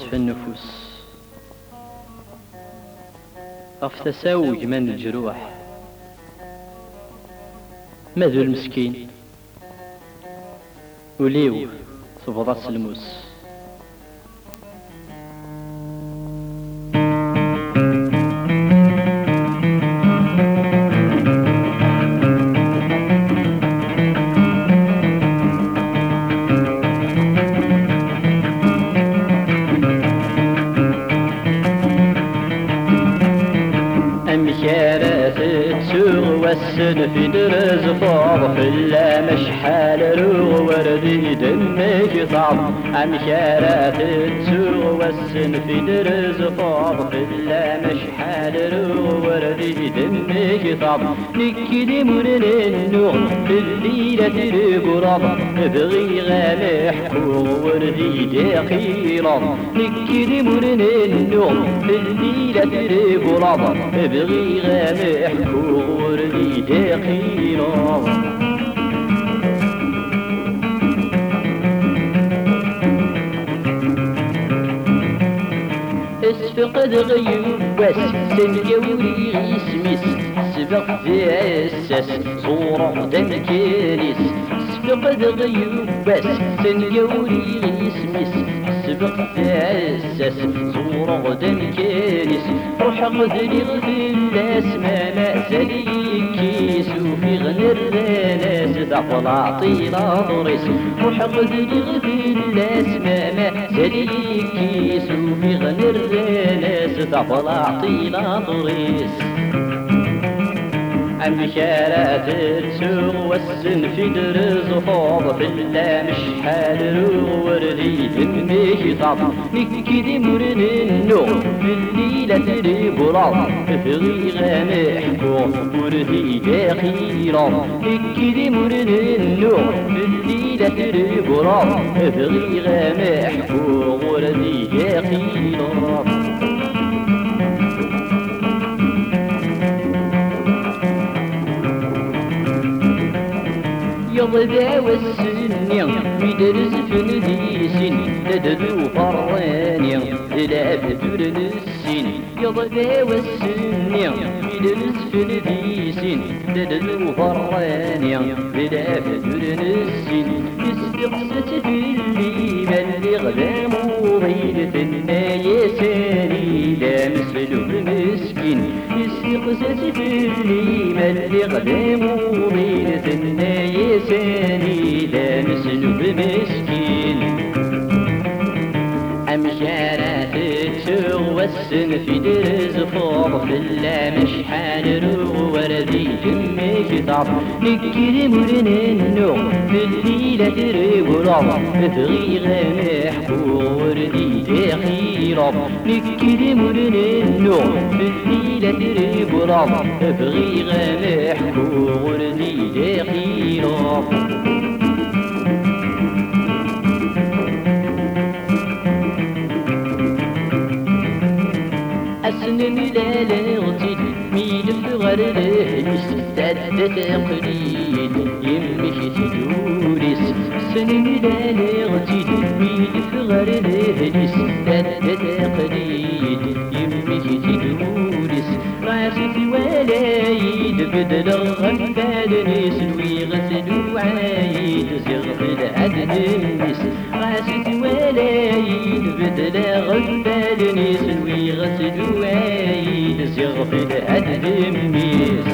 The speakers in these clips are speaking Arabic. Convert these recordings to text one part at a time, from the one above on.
في النفوس غف تساوج من الجروح ماذو المسكين وليو صفضات الموس. مشارات تسوغ والسن في درز فاض في اللام شحال روغ وردي دمك طاب. مشارات تسوغ والسن في درز فاض في اللام شحال روغ وردي دمك طاب. نكدي مرن النوم في الليلة القراب بغي غامح وردي داقيراب. نكدي مرن النوم في الليلة القراب بغي غامح وردي داقيراب. اسفقد غيوباس سنجوري غيسميس سبق في عساس صورة دمكانيس. اسفقد غيوباس سنجوري غيسميس سبق في عساس صورة دمكانيس. روح غذري غذلاس ما مأزلي كيس وفي غنر ناس دقل عطينا ضريس. روح غذري غذلاس ما مأزلي كيس وفي غنر ناس دقل عطينا ضريس. مشارات تسوغ والسن في درز فاض في اللام شحال روغ وردي دمك طاب. نكدي مرن النوم في الليلة القراب بغي غامح وردي داقيراب. نكدي مرن النوم في الليلة القراب بغي غامح وردي داقيراب. يضبع والسنيا مدرز فنديسين لددو فرانيا للعب دورن السين. يضبع والسنيا مدرز فنديسين لددو فرانيا للعب دورن السين. استقست في اللي بلغ لا مضيلة النايساني لا مثل المسكين. استقست في اللي بلغ لا مضيلة النايساني لا مثل المسكين. مشارات تسوغ والسن في درز فاض في اللام شحال روغ وردي دمك طاب. نكدي مرن النوم في الليلة القراب بغي غامح وردي داقيراب. نكدي مرن النوم في الليلة القراب بغي غامح وردي داقيراب. أسن ملال غتيل ميل فغر لهلس تعدت قليل يمك تدورس. أسن ملال غتيل ميل فغر لهلس تعدت قليل يمك تدورس. راسي في ولايد بدل غفال نيس لوي غسل وعايد زغف العدل النس. راسي في ولايد بدل غفال نيس لوي غسل وعايد زغف العدل النس.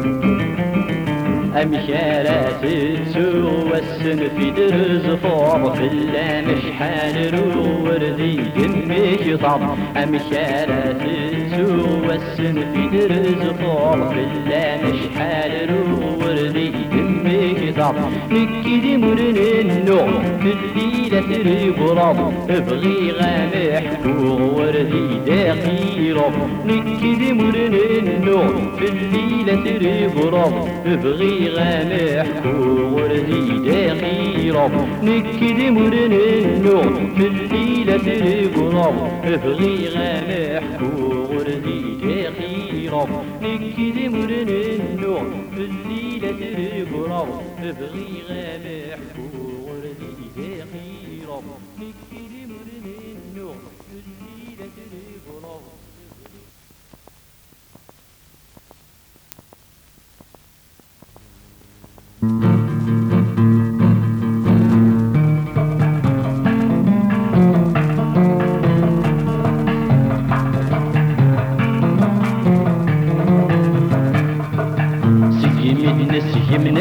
مشارات تسوغ والسن في درز فاض في اللام شحال روغ وردي دمك طاب. مشارات تسوغ والسن في درز فاض في اللام شحال روغ وردي دمك طاب. نكدي مرن النوم في الليلة القراب بغي غامح وردي داقيراب. نكدي مرن النوم في الليلة القراب بغي غامح وردي داقيراب. نكدي مرن النوم في الليلة القراب بغي غامح وردي داقيراب. نكدي مرن النوم في الليلة القراب بغي غامح وردي داقيراب. نكدي مرن النوم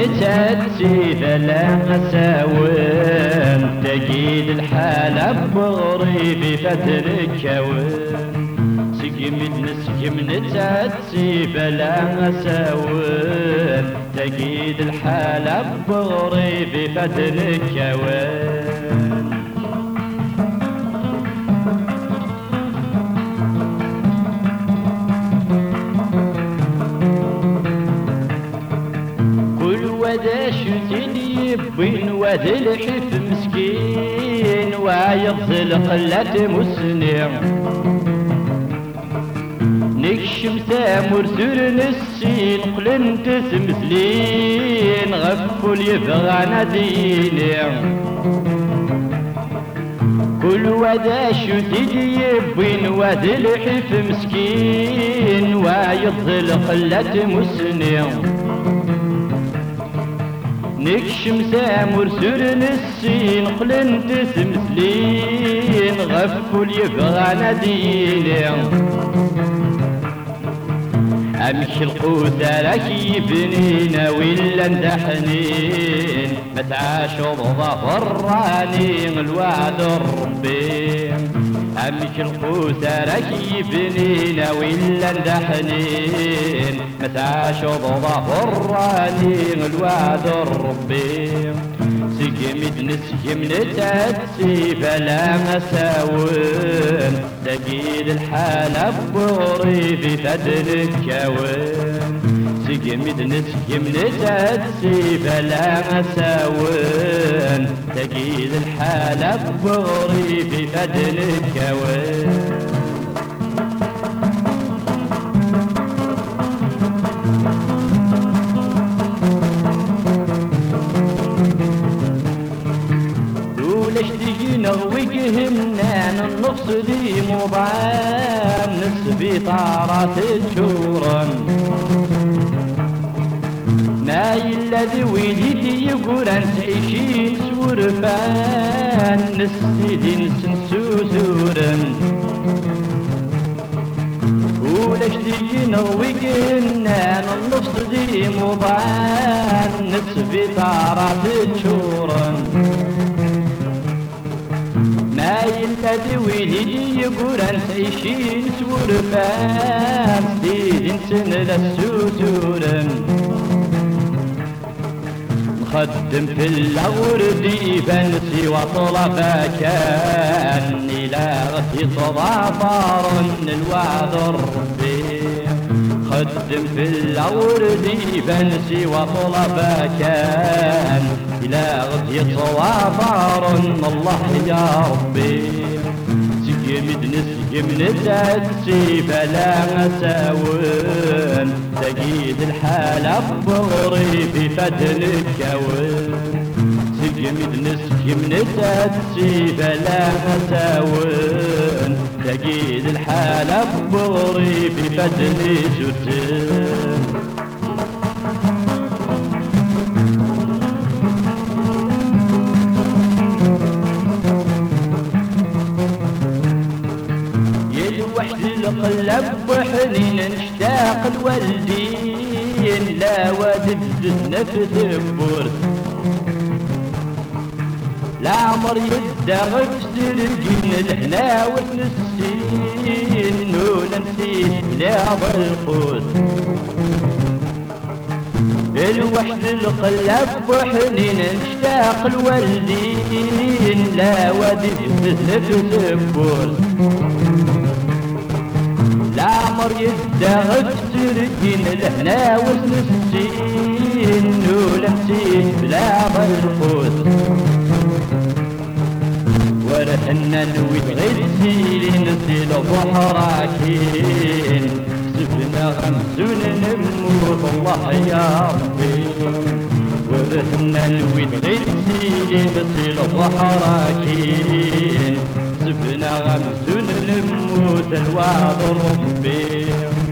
نتاتي فلا مساوم تجيد الحالة بغريبي فتر الكون سقم نتاتي فلا مساوم تجيد الحالة بغريبي فتر الكون وذا شتني بين وذا الحف مسكين ويغزل قلة مسنع نكشم ثامر سر نسين قلن تسمثلين غفل يبغى نادينع كل وذا شتني بين وذا الحف مسكين ويغزل قلة مسنع نكشم سامر سر نسين قلن تسمثلين غفل يبغى نادينع امشي القوت راكي بنينا ولا ندحنين ما تعاشوا ظفراني الوعد الربي امشي القوت راكي بنينا ولا ندحنين ما تعاشوا ظفراني الوعد الربي سقم نتاتي فلا مساوم تجيد الحالة بغريبي فدن الكون سقم نتاتي فلا مساوم تجيد الحالة بغريبي فدن الكون وجهنا النفس دي مضان نسبي طارات الجورن ناي الذي وليدي يقول انت عيشين سورفان نسيدي نسنسو زورن ولاش تجينا وجهنا النفس دي مضان نسبي طارات الجورن ناي الذي وليدي يقول انت عيشين سورفان سيدين سن للسوسورن نخدم في الأوردي بنسي وطلبا كان إلى غثي صضافار الوعد الربي خدم في الأوردي بنسي وطلبا كان إلى غثي صوافار الله يا ربي سقم نتاتي فلا مساوم تجيد الحالة بغريبي فتن الكون سقم نتاتي فلا مساوم تجيد الحالة بغريبي فتن الكون القلب وحنين نشتاق الوالدين لا ودبزنا في ثبور لا عمر يدغ في الجن الهنا والنسين ولا نسيت لا بالقوت الوحد القلب وحنين نشتاق الوالدين لا ودبزنا في ثبور لا عمر يدغ تركين الهنا والنسين ولا نسيت بلا بالقوت ورحنا نويت غير سيلين نسيل بحراكين سفنا غمزون نموت الله يا ربي ورحنا نويت غير سيلين نسيل بحراكين سفنا غمزون نموت الوعد ربي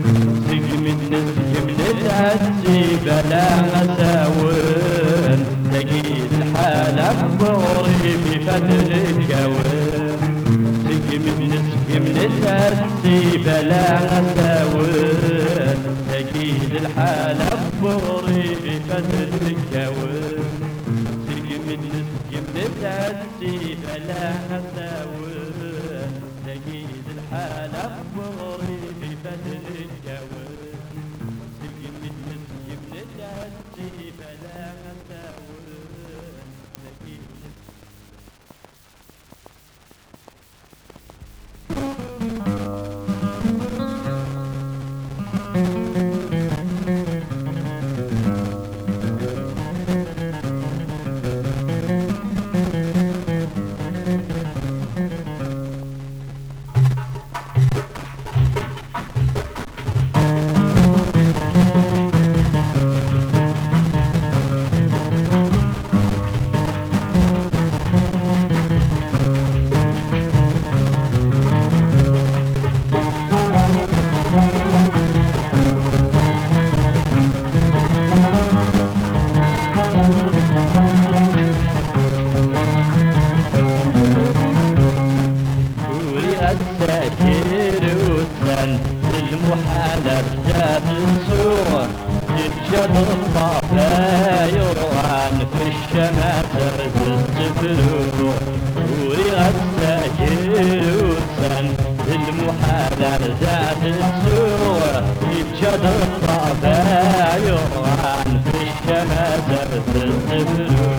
سقم نتعسي بلا مساوم تجيد الحالة بغريبي فتن الكون سقم نتعسي بلا مساوم تجيد الحالة بغري فتر الجواب سقم النسقم نتعدي فلا حساوي تجيد الحالة بغري فتر الجواب سقم النسقم نتعدي فلا حساوي تجيد الساكر والسن المحالة ذات الصورة تتجد الطفا يروان في الشماتر تستفلو وري الساكر والسن المحالة ذات الصورة تتجد الطفا يروان في الشماتر تستفلو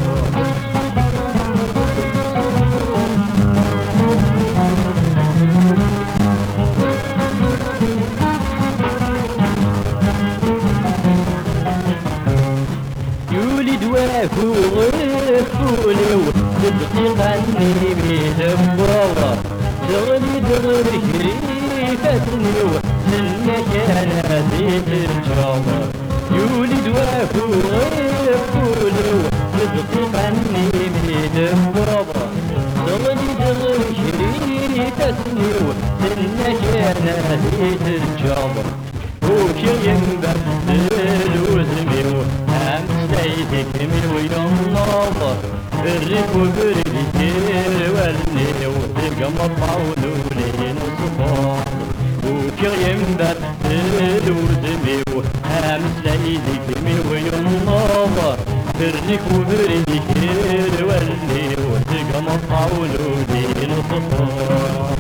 فولي وتبقي غني بيدبور دغلي دغلي شريفتني وسنك انا زيت الجور يولد وفولي وتبقي غني بيدبور دغلي دغلي شريفتني وسنك انا زيت الجور وكي ينبدل وزمي أمسيتك من ويوم نظر بريك وبريك والني وتلقى مطعون ولين صفار وكي ينبدل وزمي أمسيتك من ويوم نظر بريك وبريك والني وتلقى مطعون ولين صفار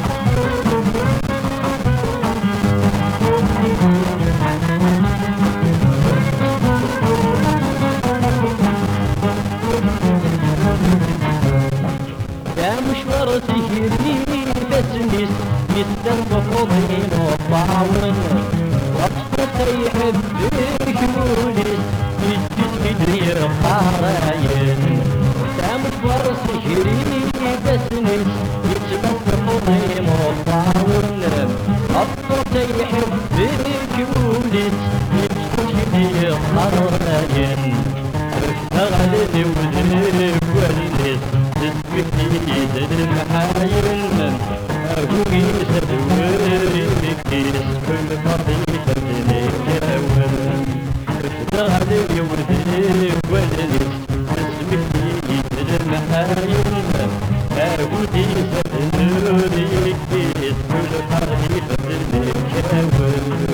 مشوار سهري بسنس مثل الفضين والطاون وابسط يحبك مولس يدري القراين مشوار سهري بسنس مثل الفضين والطاون وابسط يحبك مولس يدري القراين اشتغل وذرك والنس تسكتي المحايل أبوي سدوري بكيس كل خطيفة ليك أول اشتغل يوردي والنس تسكتي المحايل أبوي سدوري بكيس كل خطيفة ليك أول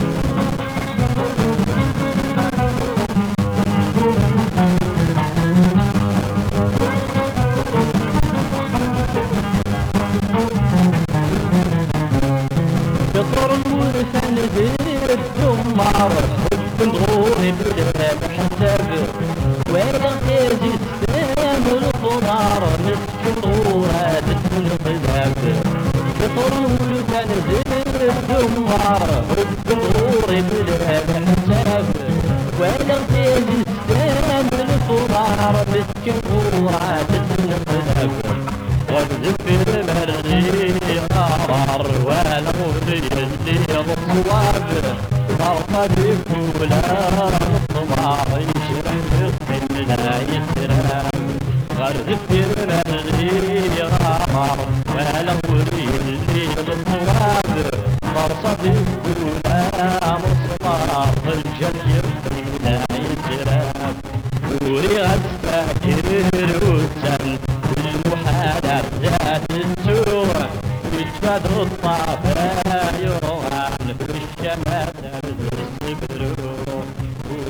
الدمار بنغوري بلا بحساب ولا تجي السلام الخضار مسك طورات الخذاب بطول كان زير الدمار بنغوري بلا بحساب ولا تجي السلام الخضار مسك طورات الخذاب والذكر مرغي قرار ولا مغري اللي الصواب مرقد فولا الطمار يشرح من لا يسرام والذكر مرغي قرار ولا مغري اللي الصواب مرصد فولا مصمار الجل من لا يسرام وريغ الفاكر والسن المحالة ذات السوء يجفد الطافة يروح في الشمال السبرو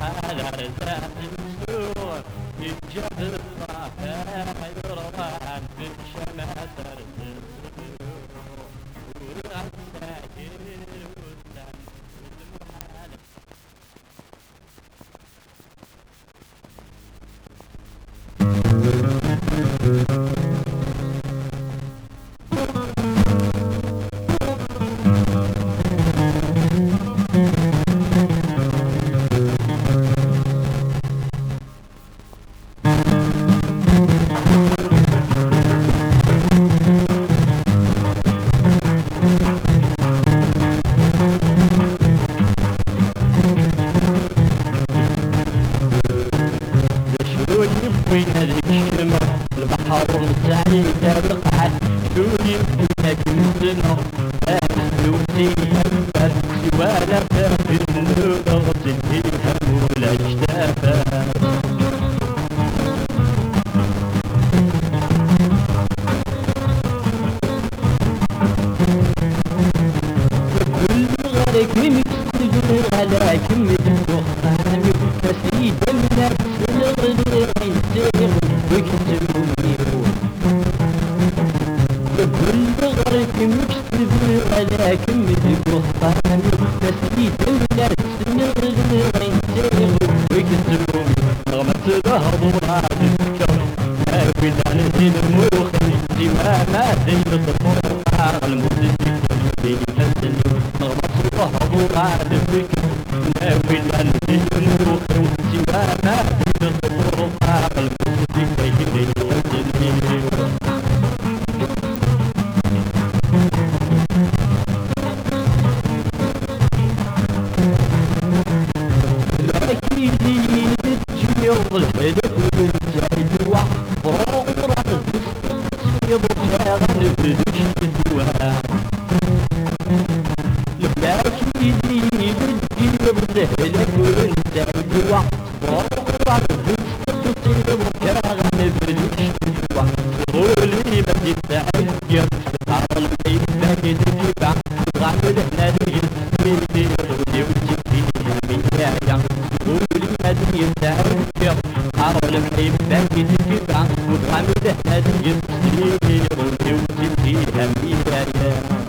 على رزاق مسور يجاب الطافة يروان في الشمات رزق والعساكر والسلام والمحال وين هذيك الشمع البحر متاعي تبقى شو يمكن يمكنه فلوسي همت سوانا في النور تنهيهم ولا اجتافا كل غيرك مكسجون على كمية الدخان كسيد النفس الغدير ينتهي ويكتبوا ميرون كل غيرك مكسجون على كمية الدخان كسيد النفس الغدير ينتهي ويكتبوا رغمت ظهر هذا الكون هاوي ننزل موخي ما تنطق الموسيقى يفسد رغمت ظهر هذا الكون هاوي ننزل موخي ما تنطق الموسيقى يفسد الهدف والجاهد وحفر ورد يبقى نبدش الدواء لكن يجيب الهدف والجاهد وحفر ورد يبقى نبدش الدواء قولي ما تتعجب عقل بيبك تجيب غامل نادي السبيل غدي وتجيبها ميايا قولي ما تتعجب عقل بيبك تجيب غامل نادي السبيل غدي وتجيبها ميايا